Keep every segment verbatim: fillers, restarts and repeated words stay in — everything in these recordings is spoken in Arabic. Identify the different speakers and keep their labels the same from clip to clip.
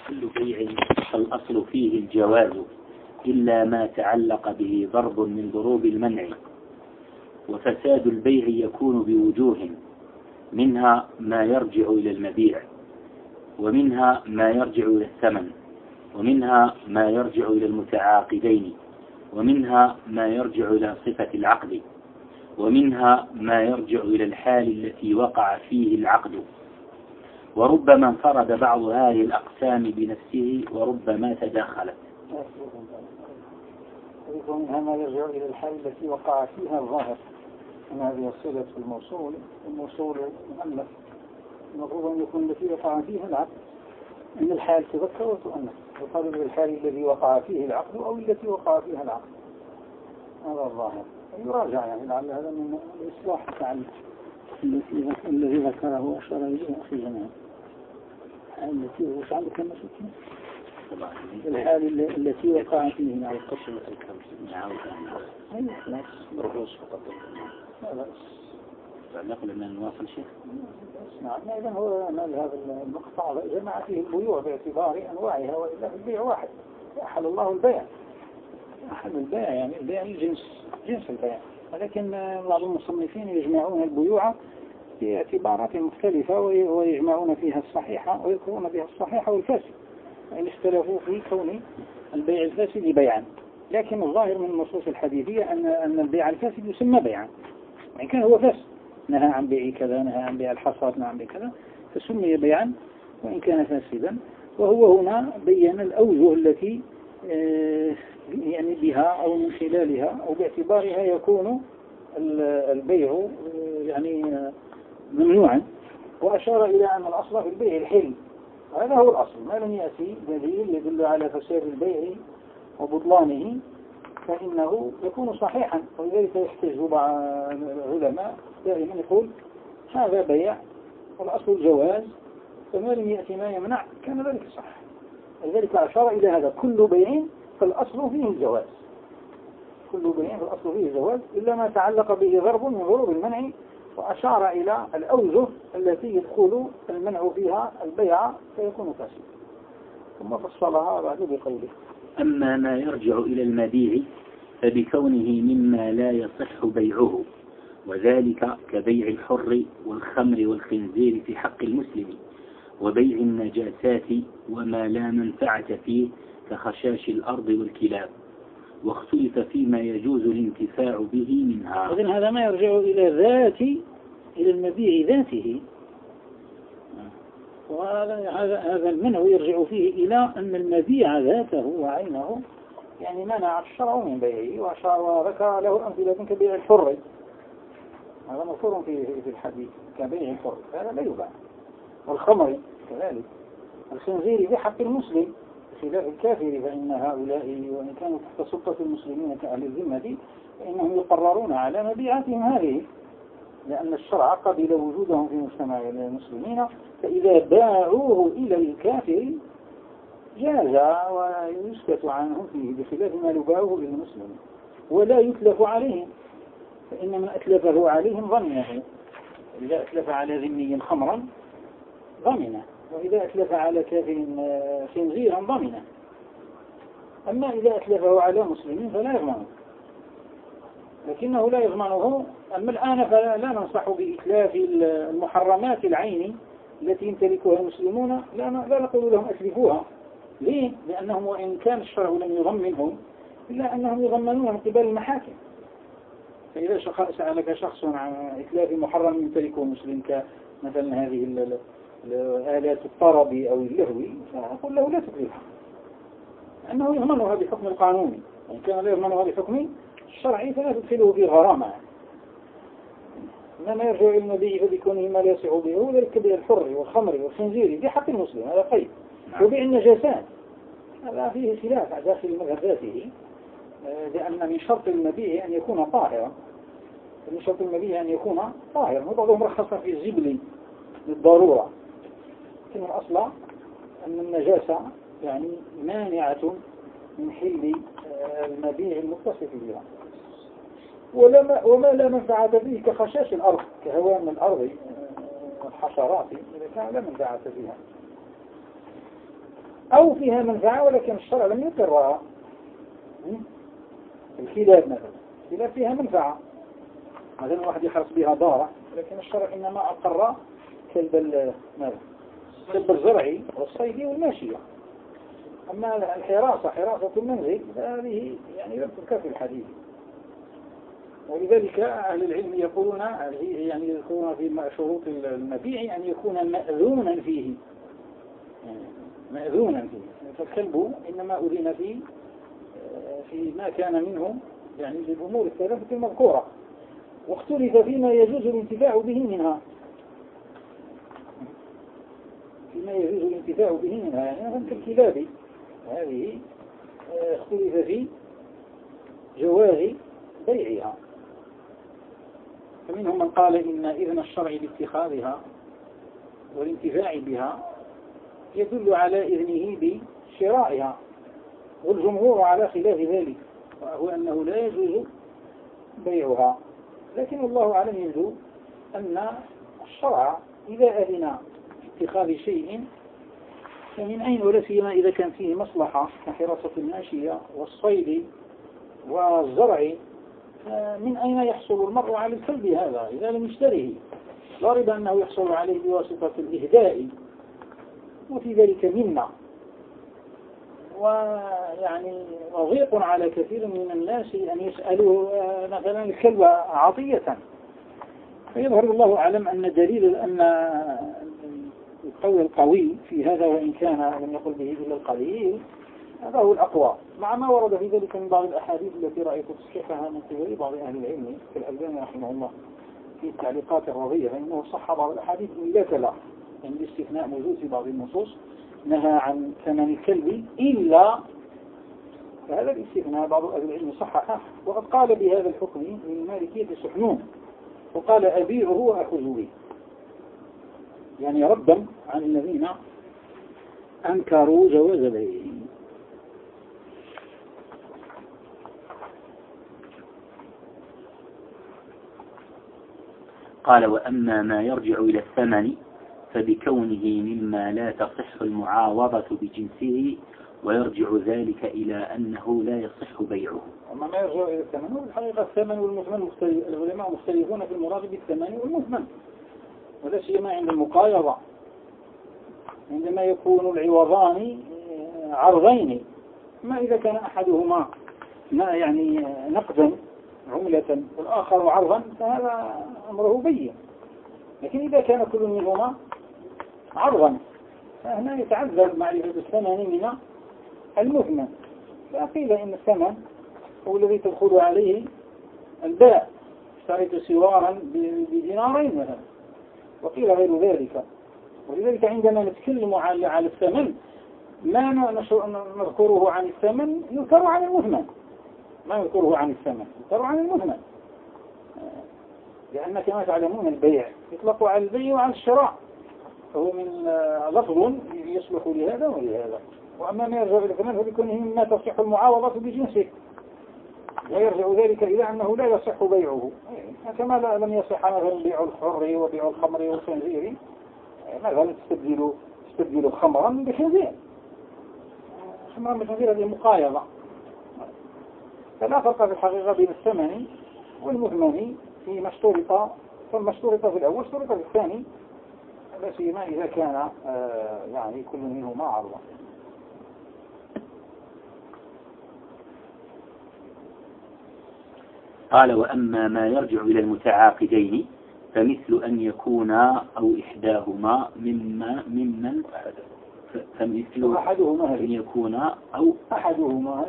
Speaker 1: كل بيع فالأصل فيه الجواز إلا ما تعلق به ضرب من ضروب المنع. وفساد البيع يكون بوجوه، منها ما يرجع إلى المبيع، ومنها ما يرجع إلى الثمن، ومنها ما يرجع إلى المتعاقدين، ومنها ما يرجع إلى صفة العقد، ومنها ما يرجع إلى الحال التي وقع فيه العقد. وربما انفرد بعض هذه الأقسام بنفسه وربما تداخلت.
Speaker 2: ومنها ما يرجع إلى الحال التي وقع فيها الظاهر من هذه الصلة في الموصول. الموصول مؤنث، المفروض أن يكون التي وقع فيها العقد، أن الحال تذكر وتؤنث، يقال بالحال الذي وقع فيه العقد أو التي وقع فيها العقد. هذا الظاهر يراجع، يعني لعل هذا من الإصلاح التعليم الذي ذكره وأشار إليه أخي جمال. التي وش عندك كم سكين؟ الحال التي وقع فيه على القسم الكامل. نعم. أي رؤوس فقط. لا بأس.
Speaker 1: نقول أن نواصل شيء.
Speaker 2: نعم. إذا هو مال هذا المقطع جمع فيه البيوع باعتبار أنواعها، وإلا في البيع واحد. أحل الله البيع. أحل البيع يعني البيع الجنس جنس البيع، ولكن بعض المصنفين يجمعون البيوع باعتبارات مختلفة ويجمعون فيها الصحيحة ويذكرون بها الصحيحة والفاسد، وإن اختلفوا في كون البيع الفاسد بيعا. لكن الظاهر من النصوص الحديثية أن أن البيع الفاسد يسمى بيعا، وإن كان هو فاسد، نهى عن بيع كذا، نهى عن بيع الحصاد، نهى عن بيع كذا، فسمي بيعا وإن كان فاسدا. وهو هنا بين الأوجه التي يعني بها أو من خلالها أو باعتبارها يكون البيع يعني ممنوعا، وأشار إلى أن الأصل في البيع الحل. هذا هو الأصل، ما لم يأتي دليل يدل على فساد البيع وبطلانه فإنه يكون صحيحا. ولذلك يحتج بعض العلماء دائما يقول هذا بيع والأصل الجواز، فما لم يأتي ما يمنع كان ذلك صح. لذلك أشار إلى هذا كل بيع فالأصل فيه الجواز، كل بيع فالأصل فيه الجواز إلا ما تعلق به ضرب من ضروب المنع. وأشار إلى الأوجه التي يدخل المنع فيها البيع فيكون فاسدا، ثم فصلها بعد بقوله:
Speaker 1: أما ما يرجع إلى المبيع فبكونه مما لا يصح بيعه، وذلك كبيع الحر والخمر والخنزير في حق المسلم، وبيع النجاسات وما لا منفعة فيه كخشاش الأرض والكلاب، واختلف فيما يجوز الانتفاع به منها.
Speaker 2: إذن هذا ما يرجع إلى ذات إلى المبيع ذاته، وهذا هذا المنع يرجع فيه إلى أن المبيع ذاته وعينه يعني منع الشرع من بيعه، وأشار وذكر له أمثلة كبيع الحر، هذا مذكور في في الحديث كبيع الحر، هذا لا يباع. والخمر كذلك، الخنزير بحق المسلم خلاف الكافر، فإن هؤلاء وإن كانوا تحت سلطة المسلمين كأهل الذمة فإنهم يقررون على مبيعاتهم هذه، لأن الشرع قبل وجودهم في مجتمع المسلمين، فإذا باعوه إلى الكافر جاز ويسكت عنهم فيه، بخلاف ما لو باعوه إلى المسلمين ولا يتلف عليهم، فإن من أتلفه عليهم ضمنه. إذا أتلف على ذمي خمرا ضمنه، وإذا أتلف على كافر خنزيرا ضمنه. أما إذا أتلفه على مسلمين فلا يضمنه، لكنه لا يضمنه. أما الآن فلا ننصح بإتلاف المحرمات العين التي يمتلكها المسلمون، لا لا نقول لهم أتلفوها. ليه؟ لأنهم وإن كان الشرع لم يضمنهم إلا أنهم يضمنون من قبل المحاكم. فإذا سألك شخص عن إتلاف محرم يمتلكه مسلم كمثلا هذه الآلات الطرب أو اللهو، فأقول له لا تتلفها، لأنه يضمنها بحكم القانون، وإن كان لا يضمنها بحكم الشرعي فلا تدخله في غرامة. إنما يرجع إلى المبيع فبكونه ما لا يصح به، ذلك كبيع الحر والخمر والخنزير بحق المسلم، هذا قيد. وبيع النجاسات هذا فيه خلاف داخل المذهب ذاته، لأن من شرط المبيع أن يكون طاهرا، من شرط المبيع أن يكون طاهرا، وبعضهم رخص في الزبل للضرورة، لكن الأصل أن النجاسة يعني مانعة من حل المبيع المتصف بها. وما, وما لا منفعة فيه كخشاش الأرض، كهوام الأرض والحشرات، إذا كان لا منفعة فيها. أو فيها منفعة ولكن الشرع لم يقرها. الكلاب مثلا، الكلاب فيها منفعة، مثلا واحد يحرص بها دارة، لكن الشرع إنما أقر كلب الكلب الزرعي والصيدي والماشية. أما الحراسة، حراسة المنزل، هذه يعني لم تذكر في الحديث. ولذلك أهل العلم يقولون يعني يذكرون في شروط المبيع أن يكون مأذونا فيه، يعني مأذونا فيه. فالكلب إنما أذن فيه فيما كان منه يعني للأمور الثلاثة المذكورة، واختلف فيما يجوز الانتفاع به منها، فيما يجوز الانتفاع به منها يعني مثل الكلاب هذه اختلف في جواز بيعها. فمنهم من قال إن إذن الشرع باتخاذها والانتفاع بها يدل على إذنه بشرائها، والجمهور على خلاف ذلك، وهو أنه لا يجوز بيعها. لكن الله أعلم يجوز أن الشرع إذا أذن اتخاذ شيء فمن أين، ولا سيما إذا كان فيه مصلحة كحراسة الماشية والصيد والزرع، من أين يحصل المرء على الكلب هذا إذا لم يشتره؟ لا ريب أنه يحصل عليه بواسطة الإهداء، وفي ذلك منا، ويعني ضيق على كثير من الناس أن يسألوا مثلا الكلب عطية. فيظهر الله أعلم أن دليل أن القول القوي في هذا، وإن كان لم يقل به إلا القليل، هذا هو الأقوى، مع ما ورد في ذلك من بعض الأحاديث التي رأيت تصحيحها من قبل بعض أهل العلم كالألباني رحمه الله في التعليقات الرضية، فإنه صح بعض الأحاديث لا كلا، يعني الاستثناء موجود في بعض النصوص، نهى عن ثمن الكلب إلا، فهذا الاستثناء بعض أهل العلم صححه، وقد قال بهذا الحكم من مالكية سحنون، وقال أبيعه وأخذ به، يعني ردا عن الذين أنكروا جواز بيعه.
Speaker 1: قال: وأما ما يرجع إلى الثمن فبكونه مما لا تصح المعاوضة بجنسه، ويرجع ذلك إلى أنه لا يصح بيعه.
Speaker 2: أما ما يرجع إلى الثمن، والحقيقة الثمن والمثمن مختلف، العلماء مختلفون في المراد بالثمن والمثمن، ولا سيما عند المقايضة، عندما يكون العوضان عرضين، ما إذا كان أحدهما ما يعني نقدا عملة والآخر عرضا فهذا أمره بين، لكن إذا كان كل منهما عرضا فهنا يتعذر معرفة الثمن من المثمن. فقيل إن الثمن هو الذي تدخل عليه الباء، اشتريت سوارا بدينارين مثلا، وقيل غير ذلك. ولذلك عندما نتكلم على الثمن ما نذكره عن الثمن يذكر عن المثمن، ما يذكره عن الثمن يذكر عن المثمن، لأن كما تعلمون البيع يطلق على البيع وعلى الشراء، فهو من لفظ يصلح لهذا ولهذا. وأما ما يرجع إلى الثمن فبكونه مما تصح المعاوضة بجنسه، ويرجع ذلك إلى أنه لا يصح بيعه، كما لم يصح مثلا بيع الحر وبيع الخمر والخنزير، مثلا تستبدل تستبدل خمرا بخنزير، خمرا بخنزير هذه مقايضة. فلا فرق في الحقيقة بين الثمن والمثمن في مشترطة، فالمشترطة في الأول شرطة في الثاني، لا سيما إذا كان يعني كل منهما عرضا.
Speaker 1: قال: وأما ما يرجع إلى المتعاقدين فمثل أن يكونا أو إحداهما مما ممن فمثل
Speaker 2: أحدهما
Speaker 1: أن يكونا أو
Speaker 2: أحدهما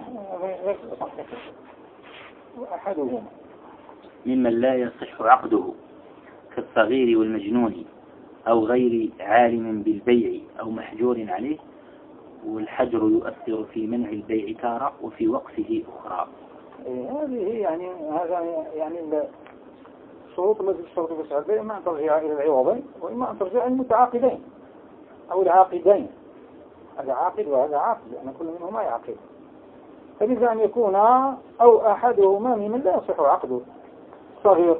Speaker 2: أحدهما
Speaker 1: ممن لا يصح عقده كالصغير والمجنون، أو غير عالم بالبيع أو محجور عليه، والحجر يؤثر في منع البيع تارة وفي وقفه أخرى.
Speaker 2: هذه يعني هذا يعني الشروط التي تشترط في البيع، إما أن ترجع إلى العوضين وإما أن ترجع إلى المتعاقدين أو العاقدين، هذا عاقد وهذا عاقد لأن كل منهما يعقد. فلذا أن يكون أو أحدهما ممن لا يصح عقده، صغير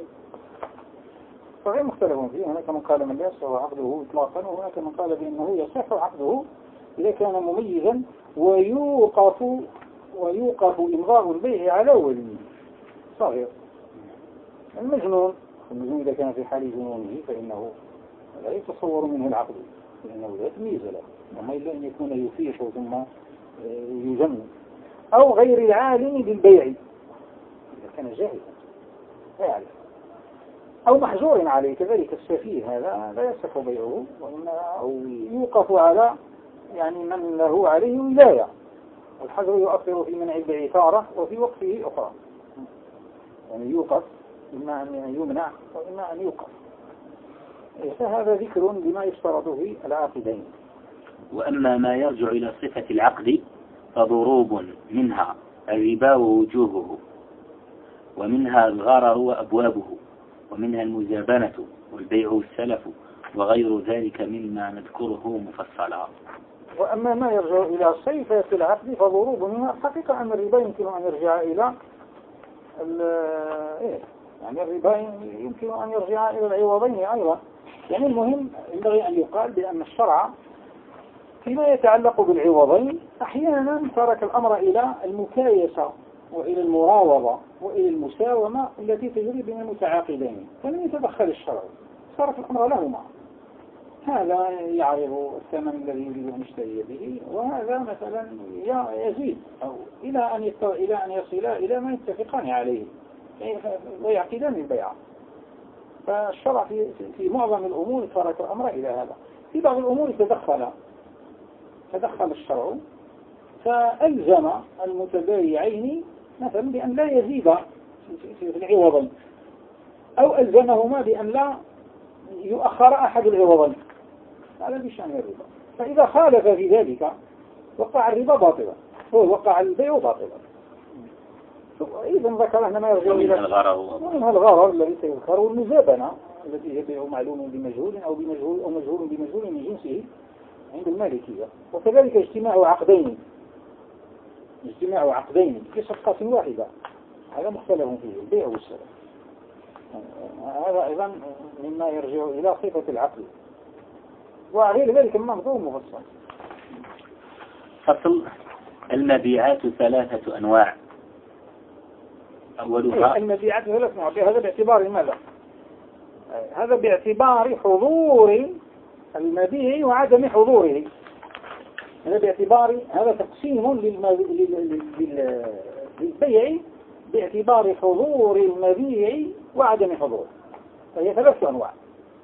Speaker 2: صغير مختلفون فيه، هناك من قال من لا يصح عقده إطلاقا، وهناك من قال بأنه يصح عقده إذا كان مميزا ويوقف ويوقف إمضاء البيع على وليه صغير. المجنون المجنون إذا كان في حال جنونه فإنه لا يتصور منه العقل لأنه لا تمييز له، وما إلا أن يكون يفيش ثم يجن. أو غير العالم بالبيع إذا كان جاهلا لا يعرف، أو محجور عليه كذلك السفيه هذا لا يصح بيعه، أو يوقف على يعني من له عليه ولاية. الحجر يؤثر في منع البيع تارة وفي وقفه أخرى، يعني يوقف إما أن يمنع وإما أن يوقف. فهذا ذكر لما يشترط في العاقدين.
Speaker 1: وأما ما يرجع إلى صفة العقد فضروب منها الربا ووجوهه، ومنها الغرر وأبوابه، ومنها المزابنة والبيع والسلف وغير ذلك مما نذكره مفصلا.
Speaker 2: وأما ما يرجع إلى صفة العقد فضروب منها. الحقيقة أن الربا يمكن أن يرجع إلى إيه؟ يعني الربا يمكن أن يرجع إلى العوضين أيضا. يعني المهم ينبغي أن يقال بأن الشرع فيما يتعلق بالعوضين أحيانا ترك الأمر إلى المكايسة وإلى المراوضة وإلى المساومة التي تجري بين المتعاقدين، فلم يتدخل الشرع، صارت الأمر لهما. هذا يعرض الثمن الذي يريد أن يشتري به، وهذا مثلا يزيد أو إلى أن إلى أن يصل إلى ما يتفقان عليه ويعقدان البيع. فالشرع في في معظم الأمور ترك الأمر إلى هذا. في بعض الأمور تدخل تدخل الشرع فألزم المتبايعين مثلا بأن لا يزيد في العوضين، أو ألزمهما بأن لا يؤخر أحد العوضين. هذا بشأن الربا. فإذا خالف في ذلك وقع الربا باطلا، وقع البيع باطلا. إذا ذكرنا ما يرجع إلى ومنها الغرر الذي سيذكر، والمزابنة التي هي بيع معلوم بمجهول أو بمجهول أو مجهول بمجهول من جنسه عند المالكية. وكذلك اجتماع عقدين اجتماع عقدين في صفقة واحدة، هذا مختلف فيه البيع والسلف. هذا أيضا مما يرجع إلى صفة العقد، وغير ذلك المنظور مفصل.
Speaker 1: فصل. المبيعات ثلاثة أنواع. أولها
Speaker 2: المبيعات ثلاثة أنواع. هذا باعتبار ماذا؟ هذا باعتبار حضور المبيع وعدم حضوره. هذا باعتبار هذا تقسيم للبيع باعتبار حضور المبيع وعدم حضوره، فهي ثلاث أنواع.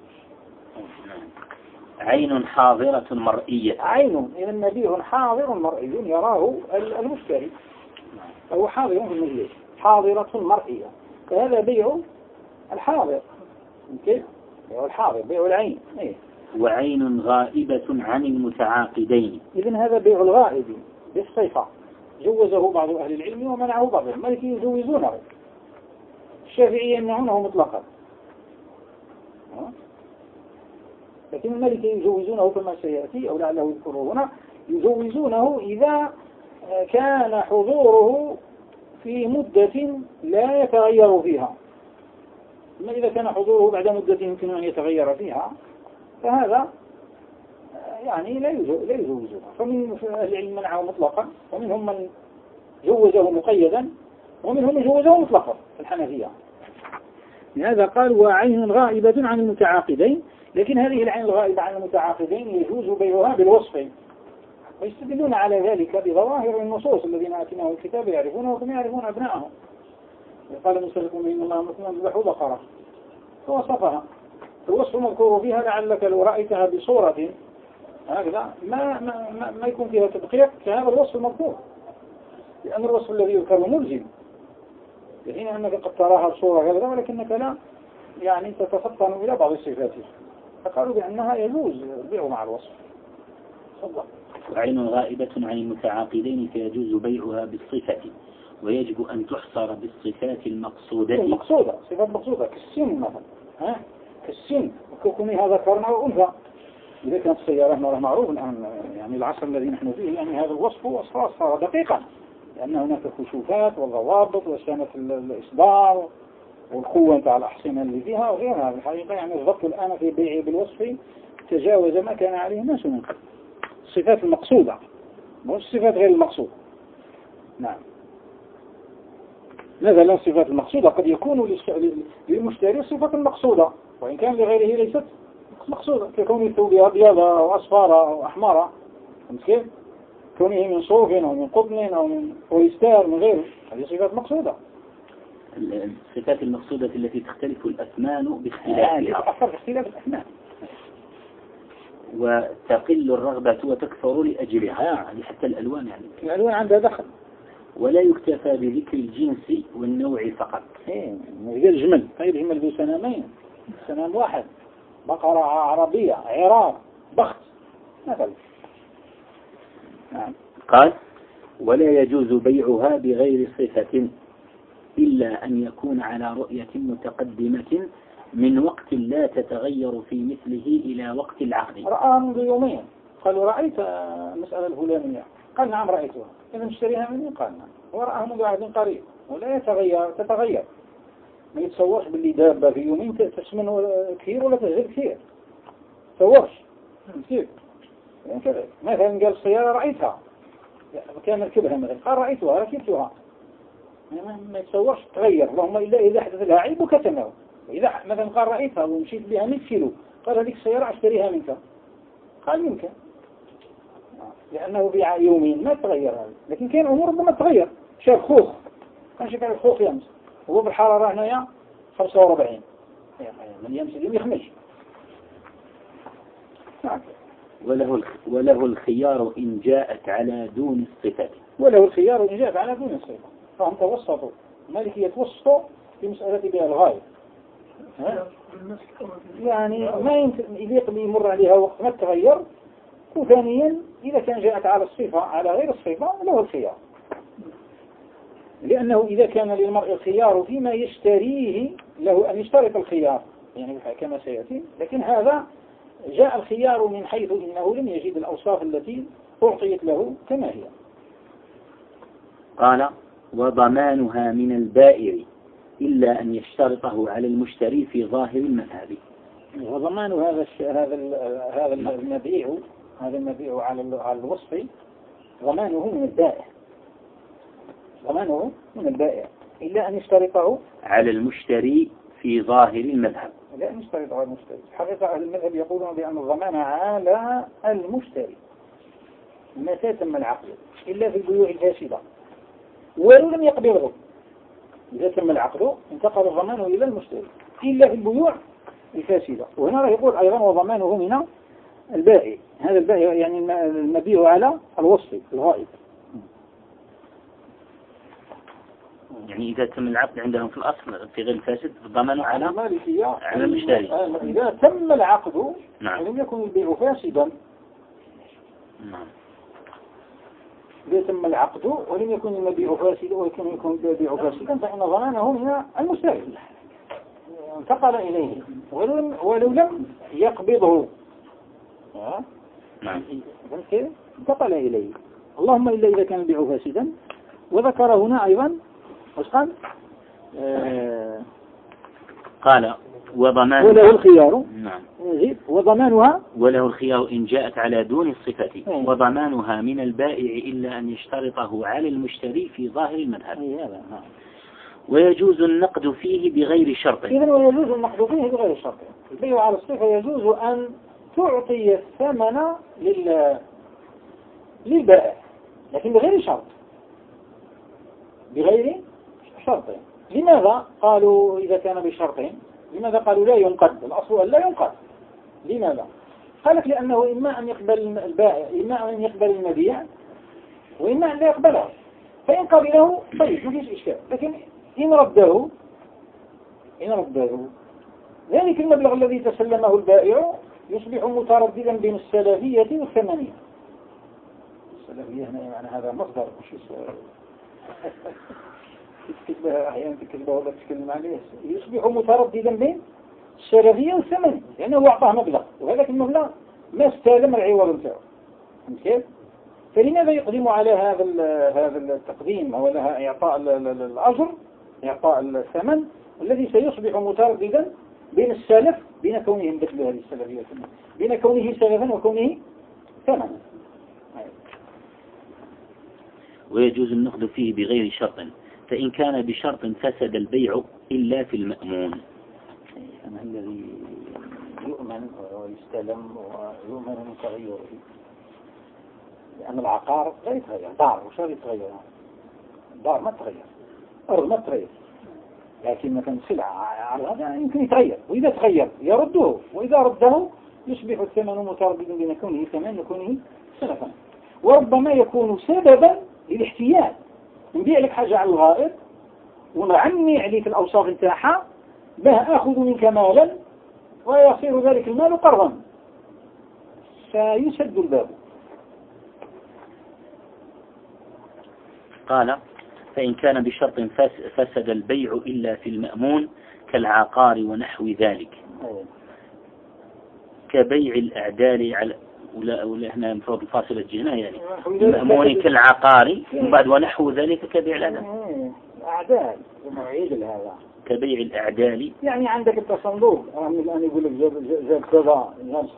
Speaker 1: عين حاضرة مرئية.
Speaker 2: عين إذا مبيع حاضر مرئي يراه المشتري، فهو حاضر في المجلس، حاضرة مرئية، فهذا بيع الحاضر. كيف؟ بيع الحاضر، بيع العين. إيه؟
Speaker 1: وعين غائبة عن المتعاقدين.
Speaker 2: إذن هذا بيع الغائب بالصفة، جوزه بعض أهل العلم ومنعه بعضهم. المالكي يجوزونه، الشافعية يمنعونه مطلقا، لكن المالكي يجوزونه كما سيأتي أو لعله يذكره هنا. يجوزونه إذا كان حضوره في مدة لا يتغير فيها. أما إذا كان حضوره بعد مدة يمكن أن يتغير فيها فهذا يعني لا يجوزها. فمن أهل العلم منعه مطلقا، ومنهم من جوزه مقيدا، ومنهم من جوزه مطلقا في الحنفية. لهذا قال وعين غائبة عن المتعاقدين. لكن هذه العين الغائبة عن المتعاقدين يجوز بيعها بالوصف، ويستدلون على ذلك بظواهر النصوص. الذين آتيناهم الكتاب يعرفونه وكما يعرفون أبنائهم. قال مسلكم إن الله مثلا ذبحوا بقرة فوصفها، الوصف المذكور فيها لعلك لو رأيتها بصورة هكذا ما, ما, ما يكون فيها تدقيق كهذا الوصف المذكور، لأن الوصف الذي يذكر ملزم، لحين أنك قد تراها بصورة هكذا ولكنك لا يعني تتفطن إلى بعض الصفات، فقالوا بأنها يجوز البيع مع الوصف. صدق.
Speaker 1: وعين غائبة عن المتعاقدين فيجوز بيعها بالصفة، ويجب أن تحصر بالصفات المقصودة.
Speaker 2: المقصودة صفات مقصودة كالسن مثلا، ها كالسن وكونها ذكرنا وأنثى. إذا كانت السيارة معروف الآن يعني العصر الذي نحن فيه، يعني هذا الوصف أصلا صار دقيقا، لأن هناك كشوفات والضوابط وسنة الإصدار والقوة نتاع الأحصنة اللي فيها وغيرها. الحقيقة يعني الضبط الآن في بيع بالوصف تجاوز ما كان عليه الناس من قبل. الصفات المقصودة مش الصفات غير المقصودة. نعم. مثلا الصفات المقصودة قد يكون للمشتري صفة مقصودة وإن كان لغيره ليست مقصودة، ككون الثوب أبيض أو أصفر أو أحمر، كيف؟ كونه من صوف أو من قطن أو من بوليستر من غيره، هذه صفات مقصودة.
Speaker 1: الصفات المقصودة التي تختلف الأثمان باختلافها.
Speaker 2: تتأثر باختلاف الأثمان.
Speaker 1: وتقل الرغبة وتكثر لأجلها، هذه حتى الألوان يعني.
Speaker 2: الألوان عندها دخل.
Speaker 1: ولا يكتفى بذكر الجنس والنوع فقط.
Speaker 2: إيه، غير جمل، غير جمل ذو سنامين، سنام واحد، بقرة عربية، عراب، بخت، مثلا. نعم.
Speaker 1: قال: ولا يجوز بيعها بغير صفة إلا أن يكون على رؤية متقدمة من وقت لا تتغير في مثله إلى وقت العقد.
Speaker 2: رأى منذ يومين، قالوا رأيت المسألة الفلانية، قال نعم رأيتها، إذا نشتريها مني؟ قال نعم. ورأى منذ عهد قريب ولا يتغير، تتغير، ما يتصورش باللي دابة في يومين تسمن كثير ولا تزيد كثير، تصورش كثير. مثلا قال السيارة رأيتها، كان ركبها مثلا، قال رأيتها ركبتها، ما يتصورش تغير، اللهم إلا إذا حدث لها عيب وكتمه. إذا مثلا قال رأيتها ومشيت بها مئة كيلو، قال هذيك السيارة اشتريها منك، قال يمكن، لأنه بيع يومين ما تغير هذا. لكن كان أمور ربما تغير، شاف خوخ، كان شاف الخوخ يمس وهو بالحرارة هنايا خمسة وأربعين، من يمس اليوم يخمش.
Speaker 1: وله وله الخيار إن جاءت على دون الصفة.
Speaker 2: وله الخيار إن جاءت على دون الصفة. فهم توسطوا، مالك يتوسطوا في مسألة بيع الغاية. يعني ما يليق لي يمر عليها وقت ما تغير. وثانيا إذا كان جاءت على الصفة على غير الصفة له الخيار، لأنه إذا كان للمرء الخيار فيما يشتريه له أن يشترط الخيار يعني كما سيأتي. لكن هذا جاء الخيار من حيث إنه لم يجد الأوصاف التي أعطيت له كما هي.
Speaker 1: قال: وضمانها من البائع إلا أن يشترطه على المشتري في ظاهر المذهب.
Speaker 2: وضمان هذا هذا هذا المبيع هذا المبيع على على الوصف ضمانه من البائع، ضمانه من البائع إلا أن يشترطه على
Speaker 1: المشتري في ظاهر المذهب.
Speaker 2: لا يشترطه على المشتري. حقيقة أهل المذهب يقولون بأن الضمان على المشتري متى تم العقد إلا في البيوع الفاسدة ولو لم يقبضه. إذا تم العقد انتقل الضمان إلى المشتري إلا في البيوع الفاسدة. وهنا يقول أيضا وضمانه من البائع. هذا البائع يعني المبيع على الوصف الغائب.
Speaker 1: يعني إذا تم العقد عندهم في الأصل في غير الفاسد الضمان على على المشتري.
Speaker 2: إذا تم العقد
Speaker 1: نعم.
Speaker 2: ولم يكن البيع فاسدا.
Speaker 1: نعم.
Speaker 2: إذا تم العقد ولم يكن المبيع فاسدا ولكن يكون البيع فاسدا فإن ضمانه من المشتري انتقل إليه ولو, ولو لم يقبضه.
Speaker 1: نعم.
Speaker 2: انتقل إليه. اللهم إلا إذا كان البيع فاسدا. وذكر هنا أيضا وش قال؟ آه
Speaker 1: قال وضمان
Speaker 2: وله الخيار.
Speaker 1: نعم.
Speaker 2: وضمانها
Speaker 1: وله الخيار إن جاءت على دون الصفة أيه. وضمانها من البائع إلا أن يشترطه على المشتري في ظاهر المذهب.
Speaker 2: أيه.
Speaker 1: ويجوز النقد فيه بغير شرط.
Speaker 2: إذن ويجوز النقد فيه بغير شرط. البيع على الصفة يجوز أن تعطي الثمن لل للبائع لكن بغير شرط، بغير شرط. لماذا قالوا إذا كان بشرط؟ لماذا قالوا لا ينقد؟ الأصل أن لا ينقد. لماذا؟ قالت لأنه إما أن يقبل البائع إما أن يقبل المبيع وإما أن لا يقبله. فإن قبله طيب ما فيش إشكال، لكن إن رده إن رده ذلك المبلغ الذي تسلمه البائع يصبح مترددا بين السلفية والثمانية. السلفية هنا يعني هذا مصدر مش تكتبها أحيانا تكتبها ولا تتكلم عليه. يصبح مترددا بين السلفية والثمانية لأنه أعطاه مبلغ وهذاك المبلغ ما استلم العوض بتاعه. كيف؟ فلماذا يقدم على هذا هذا التقديم أو لها إعطاء الأجر إعطاء الثمن الذي سيصبح مترددا بين السلف بين كونهم مثل هذه السلفية بين كونه سلفا وكونه ثمنا.
Speaker 1: ويجوز النقد فيه بغير شرط، فإن كان بشرط فسد البيع إلا في المأمون.
Speaker 2: أنا الذي يؤمن ويستلم ويؤمن من تغيره، لأن العقار لا يتغير، دار وش يتغير؟ دار ما تغير، أرض ما تغير، لكن مثلا سلعة على هذا يمكن يتغير، وإذا تغير يرده، وإذا رده يصبح الثمن مترددا بين كونه ثمن وكونه سلفا. وربما يكون سببا للاحتيال، نبيع لك حاجة على الغائط ونعني عليك الأوصاف نتاعها بها آخذ منك مالا ويصير ذلك المال قرضا فيسد الباب.
Speaker 1: قال فإن كان بشرط فسد البيع إلا في المأمون كالعقار ونحو ذلك، كبيع الأعدال على ولا ولا هنا المفروض الفاصلة الجناية يعني المأمون كالعقار وبعد ونحو ذلك كبيع الأعدال.
Speaker 2: أعدال معيد هذا
Speaker 1: كبيع الأعدال،
Speaker 2: يعني عندك التصندوق الآن يقول لك جاب جاب كذا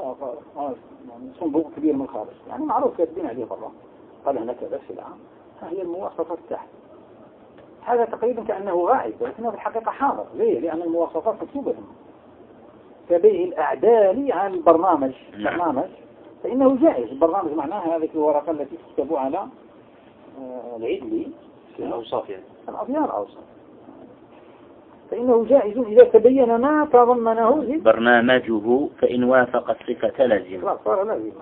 Speaker 2: صندوق كبير من الخارج، يعني معروف كاتبين عليه برا، قال هنا كذا سلعة، هي المواصفات تحت. هذا تقريبا كأنه غائب ولكنه في الحقيقة حاضر. ليه؟ لأن المواصفات مكتوبة. كبيع الأعدال على البرنامج برنامج فإنه جائز. البرنامج معناها هذه الورقة التي تكتب على العدل
Speaker 1: في الأوصاف يعني
Speaker 2: الأبيار الأوصاف، فإنه جائز إذا تبين ما تضمنه
Speaker 1: برنامجه، فإن وافق الصفة لازم.
Speaker 2: لا صار لازم.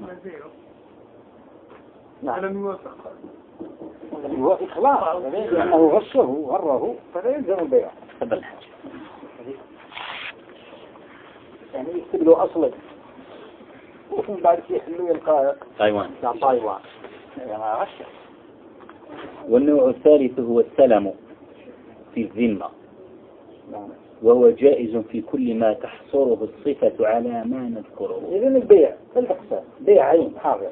Speaker 3: نعم. لم يوافق.
Speaker 2: هو إخلاص لأنه غشه غره فلا يلزم البيع.
Speaker 1: تبل.
Speaker 2: يعني يكتب له أصلك ومن بعد يحلو يلقى
Speaker 1: تايوان.
Speaker 2: لا تايوان. يعني غشه.
Speaker 1: والنوع الثالث هو السلم في الذمة، وهو جائز في كل ما تحصره الصفة على ما نذكره.
Speaker 2: إذن البيع الأقسام، بيع عين حاضر،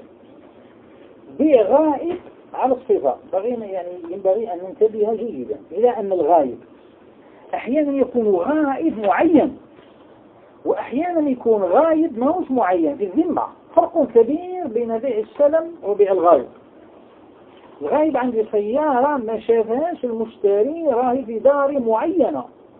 Speaker 2: بيع غائب على الصفة. بغينا يعني ينبغي أن ننتبه جيدا إلى أن الغائب أحيانا يكون غائب معين، وأحيانا يكون غائب ما هوش معين في الذمة. فرق كبير بين بيع السلم وبيع الغائب. الغائب عندي سيارة ما شافهاش المشتري راهي في دار معينة،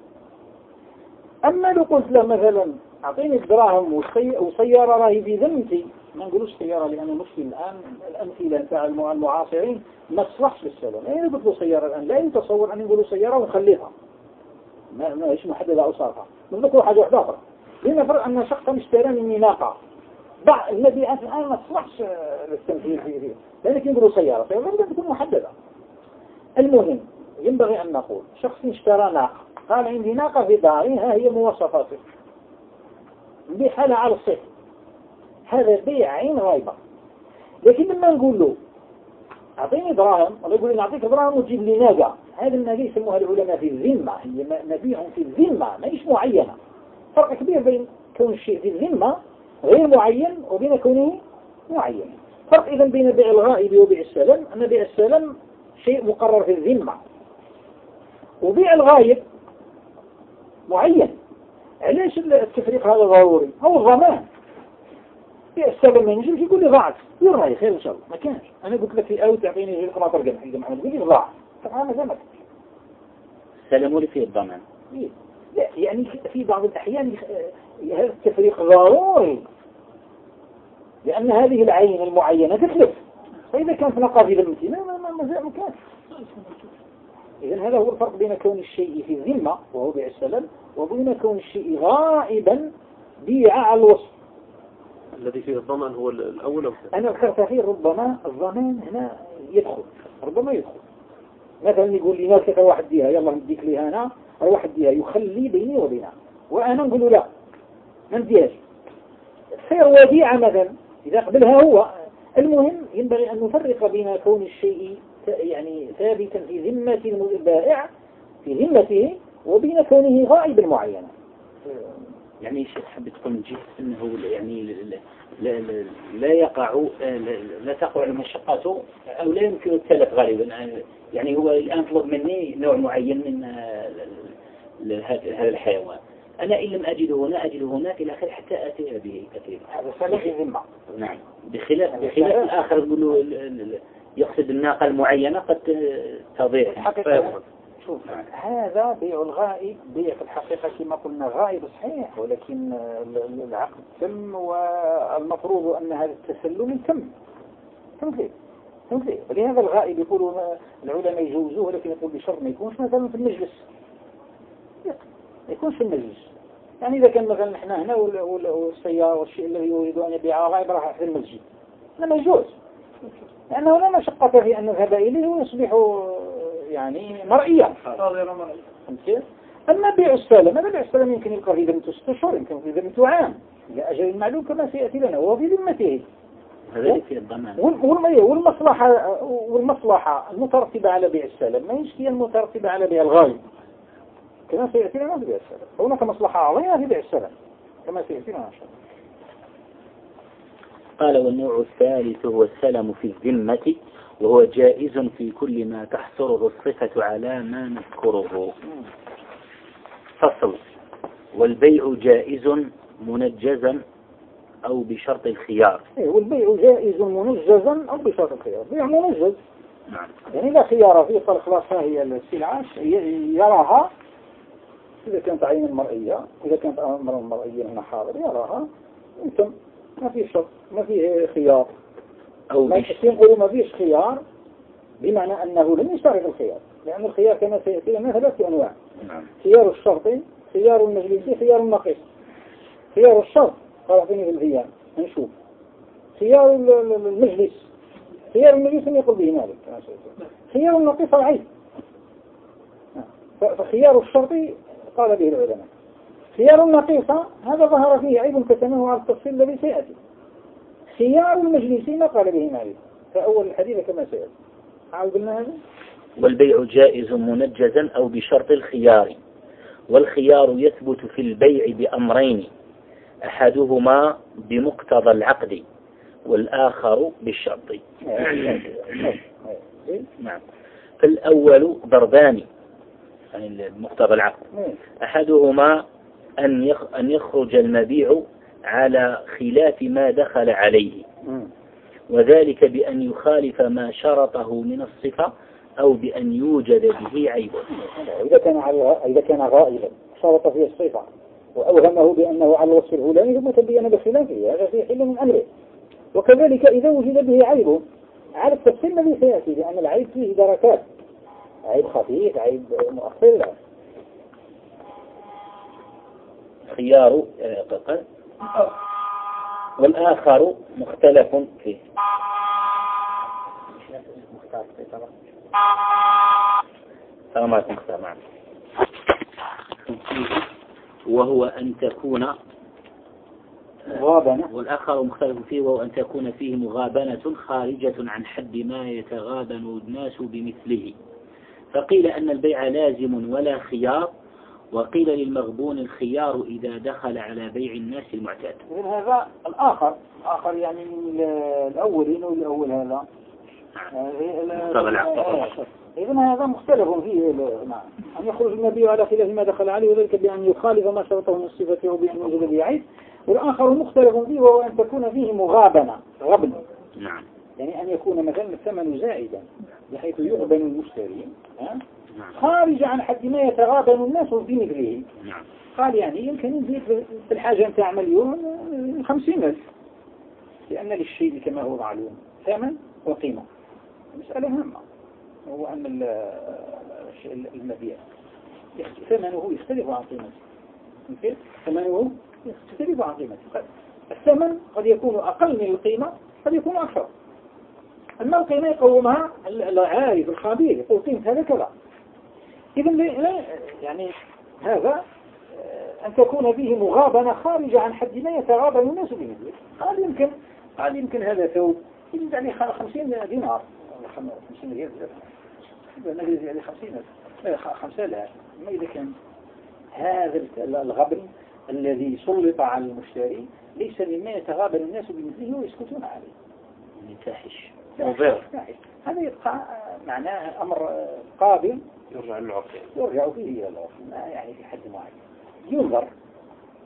Speaker 2: أما لو قلت له مثلا أعطيني الدراهم وسيارة راهي في ذمتي، ما نقولوش سيارة لأن المشكل الآن الأمثلة تاع المعاصرين ما تصلحش للسلم. يعني قلت له سيارة الآن لا يتصور أن يقولوا سيارة ونخليها ما ما إيش محددة أوصافها. نذكر حاجة واحدة أخرى، لنفرض أن شخصا اشترى مني ناقة، بعض المبيعات الآن ما تصلحش للتمثيل فيه، لأنك يقولوا سيارة سيارة لابد تكون محددة. المهم ينبغي أن نقول شخص اشترى ناقة، قال عندي ناقة في داري ها هي مواصفاتها، بحالة على الصفر، هذا بيع عين غايبة. لكن لما نقول له أعطيني دراهم، الله يقول لي نعطيك دراهم وتجيب لي ناقة، هذا النبي يسموها العلماء في الذمة، هي مبيع في الذمة ماهيش معينة. فرق كبير بين كون الشيء في الذمة غير معين وبين كونه معين. فرق إذن بين بيع الغائب وبيع السلم، أن بيع السلم شيء مقرر في الذمة، وبيع الغائب معين. علاش التفريق هذا ضروري؟ هو الضمان. بيع السلم ما ينجمش يقول لي ضاعت، وين راهي خير إن شاء الله ما كانش. أنا قلت لك في أو تعطيني جيل قناطر قمح الجمعة تقول لي ضاع، طبعا ما زمك.
Speaker 1: سلموا لي فيه الضمان.
Speaker 2: لا يعني في بعض الأحيان هذا التفريق ضروري، لأن هذه العين المعينة تتلف، فإذا كانت نقاضي ذمتي ما ما ما ما كان. إذن هذا هو الفرق بين كون الشيء في الذمة وهو بيع السلم، وبين كون الشيء غائبا بيع على الوصف.
Speaker 3: الذي فيه الضمان هو الأول أو الثاني؟
Speaker 2: أنا ذكرت فيه ربما الضمان هنا يدخل، ربما يدخل. مثلا يقول لي مالك واحد ديها يلا نديك لي أنا واحد ديها يخلي بيني وبينها، وأنا نقول له لا ما نديهاش، تصير وديعة مثلا إذا قبلها هو. المهم ينبغي أن نفرق بين كون الشيء يعني ثابتا في ذمة البائع في ذمته وبين كونه غائبا معينا.
Speaker 1: يعني شيء حب تقول من جهة أنه يعني لا, لا, لا يقع لا, لا تقع المشقة أو لا يمكن التلف غالبا. يعني هو الآن طلب مني نوع معين من هذا الحيوان، أنا إن لم أجده هنا أجده هناك إلى آخر حتى أتي به كثيرا.
Speaker 2: هذا سلم في ذمة.
Speaker 1: نعم. بخلاف بخلاف الآخر يقول له يقصد الناقة المعينة قد تضيع.
Speaker 2: الحقيقة شوف هذا بيع الغائب بيع في الحقيقة كما قلنا غائب صحيح، ولكن العقد تم والمفروض أن هذا التسلم تم تم فيه تم فيه ولهذا الغائب يقولوا العلماء يجوزوه، ولكن يقول بشرط ما يكونش مثلا في المجلس، ما يكونش في المجلس. يعني إذا كان مثلا نحن هنا والسيارة والشيء الذي يريد أن يبيعه غائب راح في المسجد هذا ما يجوز، لأنه لا مشقة في أن نذهب إليه ويصبح يعني مرئيا. أما بيع السلم، هذا بيع السلم يمكن يبقى في ذمته ست أشهر، يمكن في ذمته عام إلى أجل معلوم كما سيأتي لنا وهو في ذمته.
Speaker 1: هذا في الضمان.
Speaker 2: والمصلحة والمصلحة المترتبة على بيع السلم ما هي المترتبة على بيع الغالب كما سيأتي لنا في بيع السلم. هناك مصلحة عظيمة في بيع السلم كما سيأتي لنا إن شاء الله.
Speaker 1: قال والنوع الثالث هو السلم في الذمة، وهو جائز في كل ما تحصره الصفة على ما نذكره. فصل. والبيع جائز منجزا أو بشرط الخيار.
Speaker 2: والبيع جائز منجزا أو بشرط الخيار. بيع منجز
Speaker 1: نعم.
Speaker 2: يعني لا خيار فيه، قال خلاص هي السلعة يراها إذا كانت عين مرئية، إذا كانت أمر مرئية هنا حاضر يراها انتم ما في شرط ما في خيار
Speaker 1: أو
Speaker 2: ما يقولوا ما فيش خيار بمعنى أنه لم يشترط الخيار، لأن الخيار كما سيأتي لنا ثلاثة أنواع.
Speaker 1: نعم.
Speaker 2: خيار الشرطي، خيار المجلسي، خيار النقيص. خيار الشرط قال اعطيني في الفيان نشوف. خيار المجلس خيار المجلس لم يقل به مالك. خيار النقيص العيب. فخيار الشرطي قال به العلماء. خيار النقيصة هذا ظهر فيه عيب كتمه على التفصيل الذي سيأتي. خيار المجلس ما قال به مالك فأول الحديث كما سيأتي. عاود قلنا هذا.
Speaker 1: والبيع جائز منجزا أو بشرط الخيار، والخيار يثبت في البيع بأمرين، أحدهما بمقتضى العقد والآخر بالشرط. نعم. فالأول ضربان يعني مقتضى العقد، أحدهما أن يخرج المبيع على خلاف ما دخل عليه، وذلك بأن يخالف ما شرطه من الصفة أو بأن يوجد به عيب.
Speaker 2: إذا كان إذا كان غائبا شرط فيه الصفة وأوهمه بأنه على الوصف الفلاني ثم تبين بخلافه هذا فيه حل من أمره. وكذلك إذا وجد به عيب على التفصيل الذي سيأتي، لأن العيب فيه دركات، عيب خفيف عيب مؤخر.
Speaker 1: خيار قطع والآخر مختلف فيه. سلامات مختلف معنا. وهو أن تكون
Speaker 2: مغابنة،
Speaker 1: والآخر مختلف فيه وهو أن تكون فيه مغابنة خارجة عن حد ما يتغابن الناس بمثله. فقيل أن البيع لازم ولا خيار، وقيل للمغبون الخيار إذا دخل على بيع الناس المعتاد.
Speaker 2: هذا الآخر آخر يعني الأول إنه الأول هذا إذن هذا مختلف فيه. نعم. أن يخرج المبيع على خلاف ما دخل عليه، وذلك بأن يخالف ما شرطه من الصفة وبأن يوجد به عيب. والآخر مختلف فيه وهو أن تكون فيه مغابنة غبن.
Speaker 1: نعم.
Speaker 2: يعني أن يكون مثلا الثمن زائدا بحيث يغبن المشتري خارج عن حد ما يتغابن الناس بمثله.
Speaker 1: نعم.
Speaker 2: قال يعني يمكن يزيد في الحاجة نتاع مليون خمسين ألف، لأن للشيء كما هو معلوم ثمن وقيمة. مسألة هامة هو أن المبيع ثمنه يختلف عن قيمته. ثمنه يختلف عن قيمته. الثمن قد يكون أقل من القيمة، قد يكون أكثر. أما القيمة يقومها العارف الخبير يقول قيمة هذا كذا. إذن يعني هذا أن تكون فيه مغابنة خارجة عن حد ما يتغابن الناس بمثله. قال يمكن قال يمكن هذا ثوب يجب عليه خمسين دينار، خمسين ريال، نجلس عليه خمسين خمسة آلاف. ما إذا كان هذا الغبن الذي سلط على المشتري ليس مما يتغابن الناس بمثله ويسكتون عليه.
Speaker 1: نتاحش.
Speaker 2: هذا يبقى معناه أمر قابل
Speaker 3: يرجع للعرف،
Speaker 2: يرجع فيه إلى العرف، ما يعني في حد معين ينظر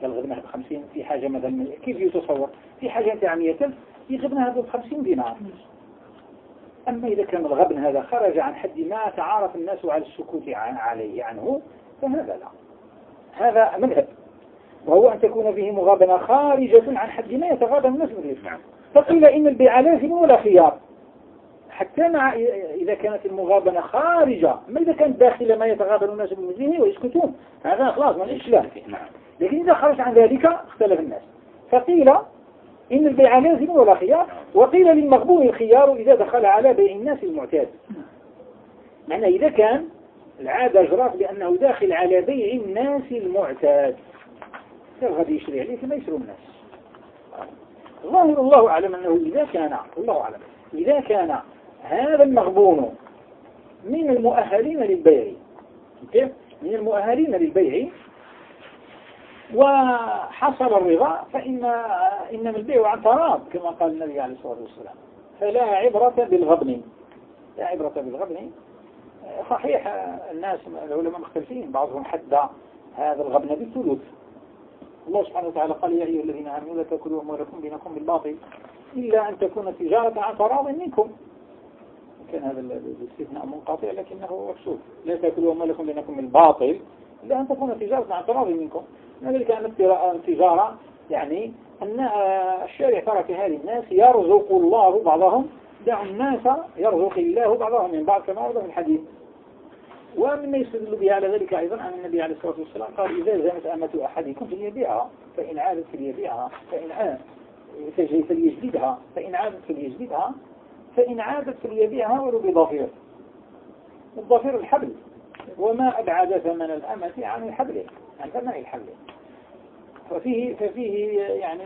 Speaker 2: قال غبناها بخمسين في حاجة مثلا كيف يتصور في حاجة تاع مية ألف يغبنها بخمسين دينار. أما إذا كان الغبن هذا خرج عن حد ما تعارف الناس على السكوت عليه عنه فهذا لا، هذا مذهب، وهو أن تكون فيه مغابنة خارجة عن حد ما يتغابن الناس به. فقيل إن البيع لازم ولا خيار، حتى مع إذا كانت المغابنة خارجة، أما إذا كانت داخل ما يتغابن الناس بمثله ويسكتون هذا خلاص ما الإشكال. لكن إذا خرج عن ذلك اختلف الناس، فقيل إن البيع لازم ولا خيار، وقيل للمغبون الخيار إذا دخل على بيع الناس المعتاد. معنى إذا كان العادة جرات بأنه داخل على بيع الناس المعتاد غادي يشري عليه كما يشروا الناس. ظاهر الله أعلم أنه إذا كان الله أعلم إذا كان هذا المغبون من المؤهلين للبيع من المؤهلين للبيع وحصل الرضا فإن إنما البيع عن تراض كما قال النبي عليه الصلاة والسلام، فلا عبرة بالغبن لا عبرة بالغبن. صحيح الناس العلماء مختلفين، بعضهم حدى هذا الغبن بالثلث. الله سبحانه وتعالى قال يا أيها الذين آمنوا لا تأكلوا أموالكم بينكم بالباطل إلا أن تكون تجارة عن تراض منكم. كان هذا الاستثناء منقطع لكنه مقصود، لا تأكلوا أموالكم بينكم بالباطل إلا أن تكون تجارة عن تراض منكم. ذلك أن التجارة يعني أن الشارع ترك هذه الناس يرزق الله بعضهم، دعوا الناس يرزق الله بعضهم من بعض كما ورد في الحديث. ومما يستدل به على ذلك أيضا أن النبي عليه الصلاة والسلام قال إذا زنت أمة أحدكم فليبيعها فإن عادت فليبيعها فإن عادت فليجلدها فإن عادت فليجلدها فإن عادت فليبيعها ولو بضفير. الضفير الحبل، وما أبعد ثمن الأمة عن الحبل عن ثمن الحبل. ففيه ففيه يعني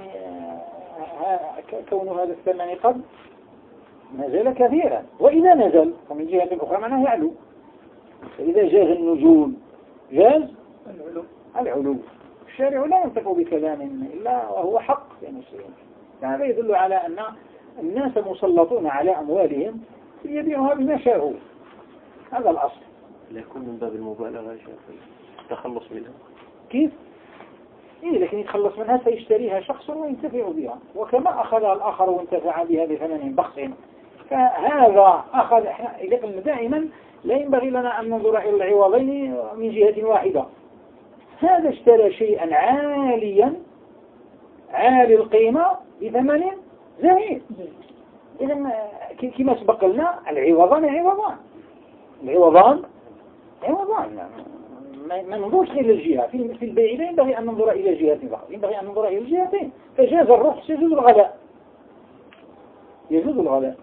Speaker 2: كون هذا الثمن قد نزل كثيرا، وإذا نزل فمن جهة أخرى معناه يعلو. فإذا جاز النزول جاز العلو. الشارع لا ينطق بكلام إلا وهو حق في المسلمين. هذا يدل على أن الناس مسلطون على أموالهم يبيعها بما شاءوا، هذا الأصل.
Speaker 3: لا يكون من باب المبالغة التخلص منها.
Speaker 2: كيف؟ إيه لكن يتخلص منها سيشتريها شخص وينتفع بها، وكما أخذها الآخر وانتفع بها بثمن بخس فهذا أخذ. إذا قلنا دائما لا ينبغي لنا أن ننظر إلى العوضين من جهة واحدة. هذا اشترى شيئا عاليا عالي القيمة بثمن زهيد. إذن كما سبق لنا العوضان عوضان العوضان عوضان ما ننظرش إلى الجهة. في البيع لا ينبغي أن ننظر إلى جهة فقط، ينبغي أن ننظر إلى الجهتين. فجاز الرخص يجوز الغلاء يجوز الغلاء.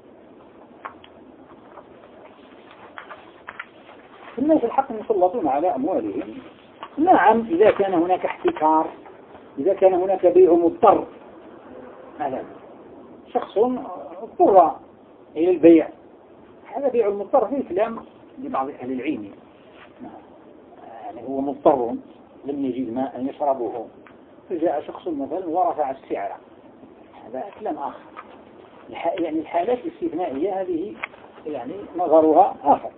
Speaker 2: الناس الحق مسلطون على أموالهم. نعم إذا كان هناك احتكار، إذا كان هناك بيع مضطر، مثلا شخص اضطر إلى البيع، هذا بيع المضطر في كلام لبعض أهل العلم، يعني هو مضطر لم يجد ماء يشربه فجاء شخص مثلا ورفع السعر، هذا كلام آخر. يعني الحالات الاستثنائية هذه يعني نظرها آخر.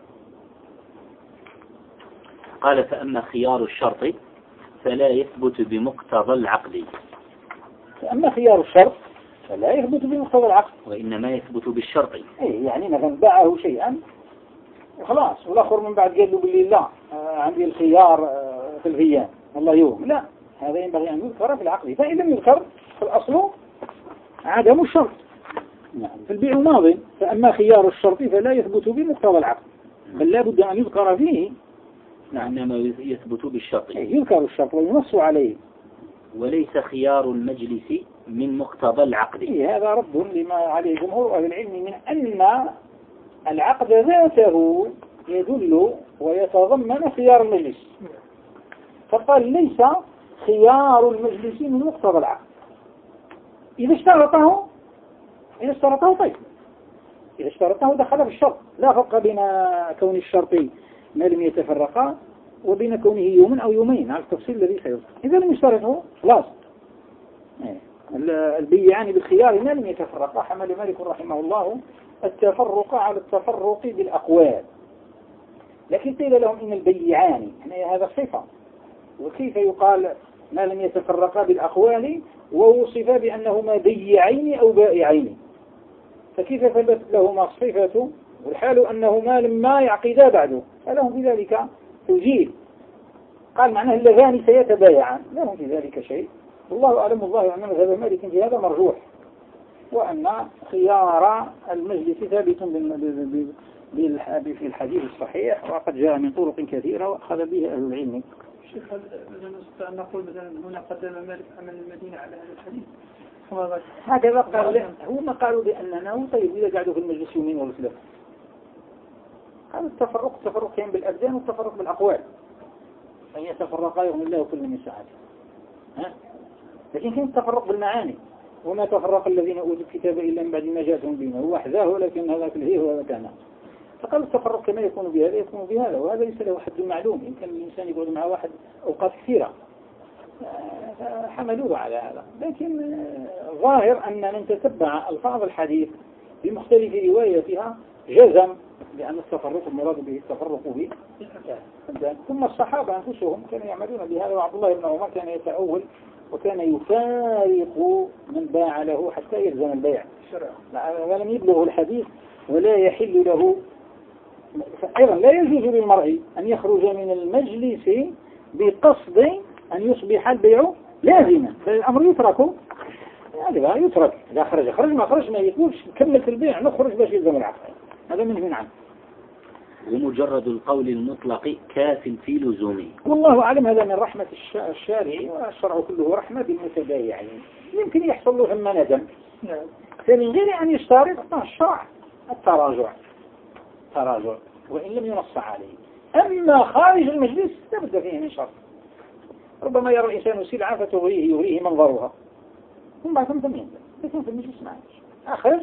Speaker 1: قال فأما خيار الشرط فلا يثبت بمقتضى العقد.
Speaker 2: فأما خيار الشرط فلا يثبت بمقتضى العقد،
Speaker 1: وإنما يثبت بالشرط.
Speaker 2: إيه يعني مثلا باعه شيئا وخلاص، والآخر من بعد قال له بالله لا آه عندي الخيار آه في الغيان والله يوم، لا، هذا ينبغي أن يذكر في العقد. فإن لم يذكر فالأصل عدم الشرط. نعم. فالبيع ماض. فأما خيار الشرط فلا يثبت بمقتضى العقد، بل لا بد أن يذكر فيه.
Speaker 1: نعم. إنما يثبت بالشرط،
Speaker 2: يذكر الشرط وينص عليه.
Speaker 1: وليس خيار المجلس من مقتضى العقد.
Speaker 2: إيه هذا رد لما عليه جمهور أهل العلم من أن العقد ذاته يدل ويتضمن خيار المجلس، فقال ليس خيار المجلس من مقتضى العقد. إذا اشترطه إذا اشترطه طيب، إذا اشترطه دخل في الشرط. لا فرق بين كون الشرط ما لم يتفرقا وبين كونه يوم أو يومين على التفصيل الذي سيذكر. إذا لم يشترطه خلاص. البيعان بالخيار ما لم يتفرقا. حمل مالك رحمه الله التفرق على التفرق بالأقوال، لكن قيل لهم إن البيعان يعني هذا صفة، وكيف يقال ما لم يتفرقا بالأقوال ووصفا بأنهما بيعين أو بائعين، فكيف ثبت لهما الصفة والحال أنهما لما يعقدا بعده فلهم في ذلك توجيه؟ قال معناه اللذان سيتبايعان، لهم في ذلك شيء. والله أعلم. الله أن مذهب مالك في هذا مرجوح، وأن خيار المجلس ثابت في الحديث الصحيح، وقد جاء من طرق كثيرة وأخذ به أهل العلم.
Speaker 4: شيخ، هل نستطيع أن نقول مثلا هنا قدم مالك عمل المدينة على هذا الحديث؟
Speaker 2: هكذا قالوا. هم قالوا بأننا طيب إذا قعدوا في المجلس يومين ولا ثلاثة، قالوا التفرق التفرق كان بالأبدان والتفرق بالأقوال، أن يتفرقا يغني الله كل من ساعته. ها؟ لكن كان التفرق بالمعاني، وما تفرق الذين أوتوا الكتاب إلا من بعد ما جاءتهم بينه، هو حذاه ولكن هذا الهيه وهذا كان. فقالوا التفرق كما يكون بهذا يكون بهذا، وهذا ليس له حد معلوم، يمكن الإنسان يقعد مع واحد أوقات كثيرة، حملوه على هذا. لكن ظاهر أن من تتبع ألفاظ الحديث بمختلف رواياتها جزم بأن التفرق المراد به التفرق به. ثم الصحابة أنفسهم كانوا يعملون بهذا، وعبد الله بن عمر كان يتأول وكان يفارق من باع له حتى يلزم البيع، ولم يبلغ الحديث ولا يحل له. أيضا لا يجوز للمرء أن يخرج من المجلس بقصد أن يصبح البيع لازما، فالأمر يترك، هذا يترك. إذا خرج خرج، ما خرج ما يقولش كمل في البيع، نخرج باش يلزم العقد، هذا منهي عنه.
Speaker 1: ومجرد القول المطلق كاف في لزومه. والله
Speaker 2: أعلم. هذا من رحمة الشارع، والشرع كله رحمة بالمتبايعين. يمكن يحصل له ثم ندم، فمن غير أن يشترط الشرع التراجع تراجع وإن لم ينص عليه. أما خارج المجلس لابد فيه من شرط. ربما يرى الإنسان سلعة فتغريه يغريه منظرها، ثم بعد ثم ينزل، لكن في المجلس ما أخرج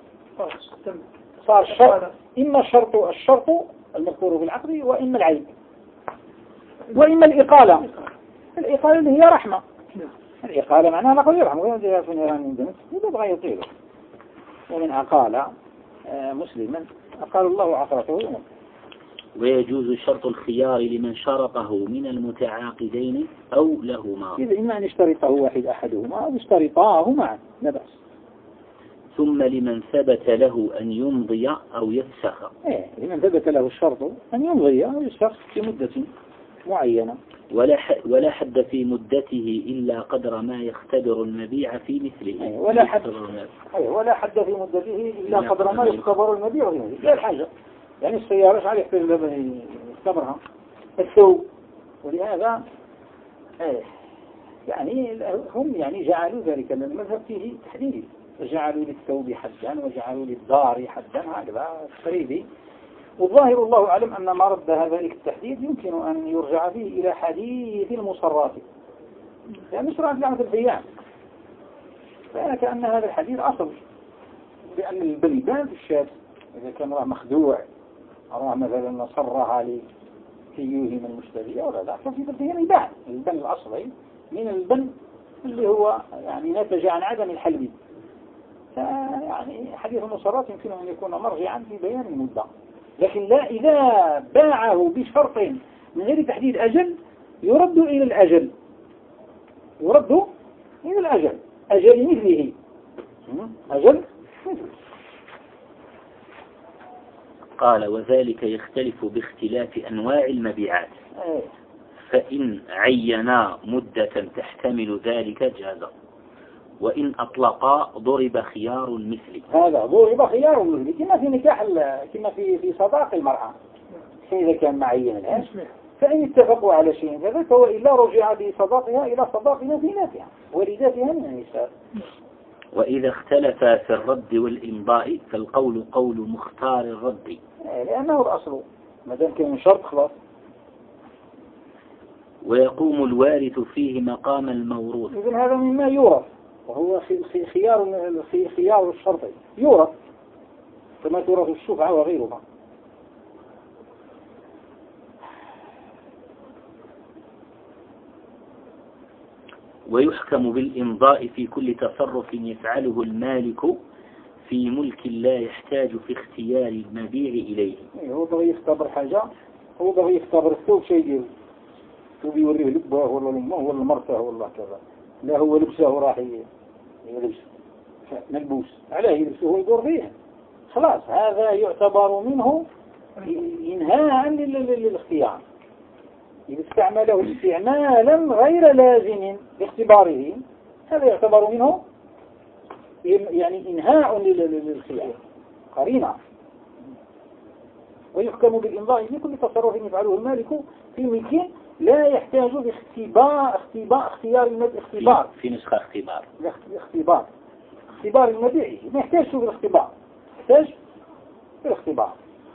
Speaker 2: صار الشرط، إما الشرط الشرط المذكور في العقد، وإما العيب، وإما الإقالة. الإقالة اللي هي رحمة. الإقالة معناها نقول يرحم، ويجب في نيران من دمت يبغى يطيله. ومن أقال مسلما أقال الله عثرته يوم.
Speaker 1: ويجوز شرط الخيار لمن شرطه من المتعاقدين أو لهما،
Speaker 2: إذا إما أن يشترطه واحد أحدهما أو يشترطاه معا لا بأس.
Speaker 1: ثم لمن ثبت له أن يمضي أو يفسخ.
Speaker 2: إيه، لمن ثبت له الشرط أن يمضي أو يفسخ في مدة معينة.
Speaker 1: ولا ولا حد في مدته إلا قدر ما يختبر المبيع في مثله.
Speaker 2: أيه ولا حد أيه ولا حد في مدته إلا قدر ما يختبر المبيع في مثله. لا الحاجة يعني السيارة إيش عليه يحتاج يختبرها الثوب، ولهذا إيه يعني هم يعني جعلوا ذلك المذهب فيه تحديد، وجعلوا للثوب حدا وجعلوا للدار حدا، هذا تقريبي. والظاهر الله أعلم أن ما رد ذلك التحديد يمكن أن يرجع فيه إلى حديث المصرات، يعني شرعت لعنة البيان، فأنا كأن هذا الحديث أصل بأن البلدان في الشاب إذا كان راه مخدوع راه مثلا صرها لتيوهم المشترية ولا لا، ففي البلدان يبان البن الأصلي من البن اللي هو يعني نتج عن عدم الحلب. يعني حديث المصرات يمكن أن يكون مرجعا في بيان المدة، لكن لا إذا باعه بشرط من غير تحديد أجل يرد إلى الأجل، يرد إلى الأجل أجل مثله، أجل مثله.
Speaker 1: قال وذلك يختلف باختلاف أنواع المبيعات، فإن عينا مدة تحتمل ذلك جاز، وإن أطلقا ضرب خيار المثل.
Speaker 2: هذا ضرب خيار المثل كما في نكاح كما في في صداق المرأة، إذا كان معين الآن فإن اتفقوا على شيء كذا فهو إلا رجع بصداقها إلى صداق نفيناتها ولذاتها من النساء.
Speaker 1: وإذا اختلف في الرد والإمضاء فالقول قول مختار الرد،
Speaker 2: لأنه الأصل ما دام كان شرط خلاص.
Speaker 1: ويقوم الوارث فيه مقام الموروث.
Speaker 2: إذن هذا مما يورث، وهو خيار خيار الشرط يورث كما تورث الشفعة وغيرها.
Speaker 1: ويحكم بالإمضاء في كل تصرف يفعله المالك في ملك لا يحتاج في اختيار المبيع إليه.
Speaker 2: هو بغي يختبر حاجة، هو بغي يختبر الثوب شيء يدير شو بيوريه لبه ولا لمه ولا مرته ولا كذا، لا هو لبسه راح يلبس ملبوس عليه يلبسه ويدور فيه، خلاص هذا يعتبر منه إنهاء للاختيار. إذا استعمله استعمالا غير لازم لاختباره هذا يعتبر منه يعني إنهاء للخيار قرينة، ويحكم بالإمضاء في كل تصرف يفعله المالك في ملك لا يحتاج لاختبار اختبار اختيار المبيع اختبار
Speaker 1: في نسخة اختبار
Speaker 2: اختبار اختبار المبيع ما يحتاجش بالاختبار، يحتاج بالاختبار.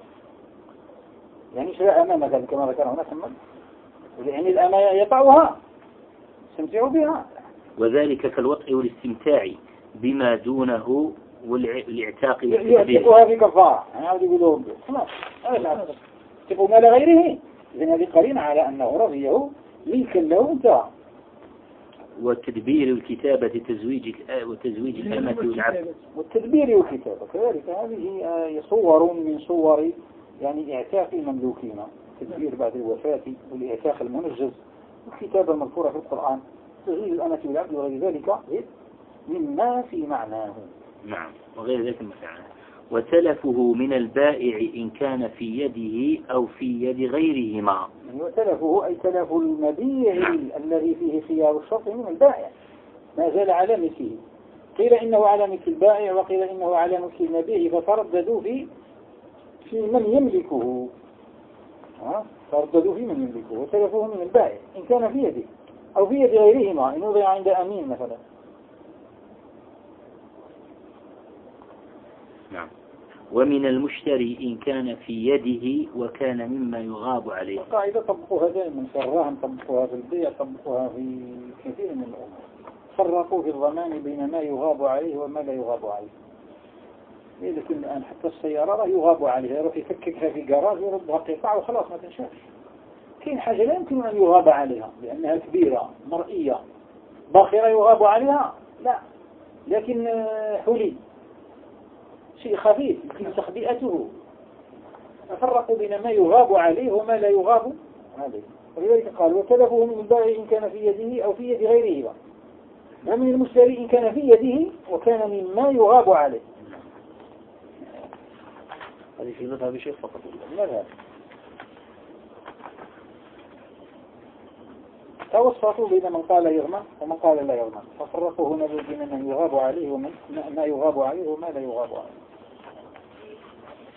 Speaker 2: يعني شراء أمامة كما ذكر هنا ثم يعني الأمانة يطعها يستمتع بها،
Speaker 1: وذلك كالوطء والاستمتاع بما دونه والاعتاق
Speaker 2: يعتقها في كفارة. يعني عاود يقولوا خلاص تقول مال غيره، إذن هذه قرينة على أنه رضيه ملكا له انتهى.
Speaker 1: والتدبير والكتابة تزويج وتزويج الأمة والعبد،
Speaker 2: والتدبير والكتابة كذلك هذه صور من صور يعني اعتاق المملوكين، التدبير بعد الوفاة والإعتاق المنجز والكتابة المذكورة في القرآن، تزويج الأمة والعبد وغير ذلك مما في معناه.
Speaker 1: نعم وغير ذلك المعنى. وتلفه من البائع إن كان في يده أو في يد غيرهما.
Speaker 2: وتلفه أي تلف المبيع الذي فيه خيار الشرط من البائع ما زال على ملكه، قيل إنه على ملك البائع وقيل إنه على ملك المبيع، فترددوا في في من يملكه، ترددوا في من يملكه. وتلفه من البائع إن كان في يده أو في يد غيرهما، إن وضع عند أمين مثلا.
Speaker 1: نعم. ومن المشتري إن كان في يده وكان مما يغاب عليه.
Speaker 2: القاعدة طبقوها دائما في الرهن، طبقوها في البيع، طبقوها في كثير من الأمور. فرقوا في الضمان بين ما يغاب عليه وما لا يغاب عليه. لكن الآن حتى السيارة لا يغاب عليها، يروح يفككها في جراج ويردها قطع وخلاص ما تنشافش. كاين حاجة لا يمكن أن يغاب عليها لأنها كبيرة مرئية، باخرة يغاب عليها لا، لكن حلي شيء خفيف يمكن تخبئته. فرقوا بين ما يغاب عليه وما لا يغاب عليه، ولذلك قال وتلفه من البائع إن كان في يده أو في يد غيره، ومن المشتري إن كان في يده وكان مما يغاب عليه.
Speaker 3: هذه في مذهب شيخ فقط.
Speaker 2: مذهب توسطوا بين من قال يغمى ومن قال لا يغمى، ففرقوا هنا بين من يغاب عليه وما يغاب عليه وما لا يغاب عليه.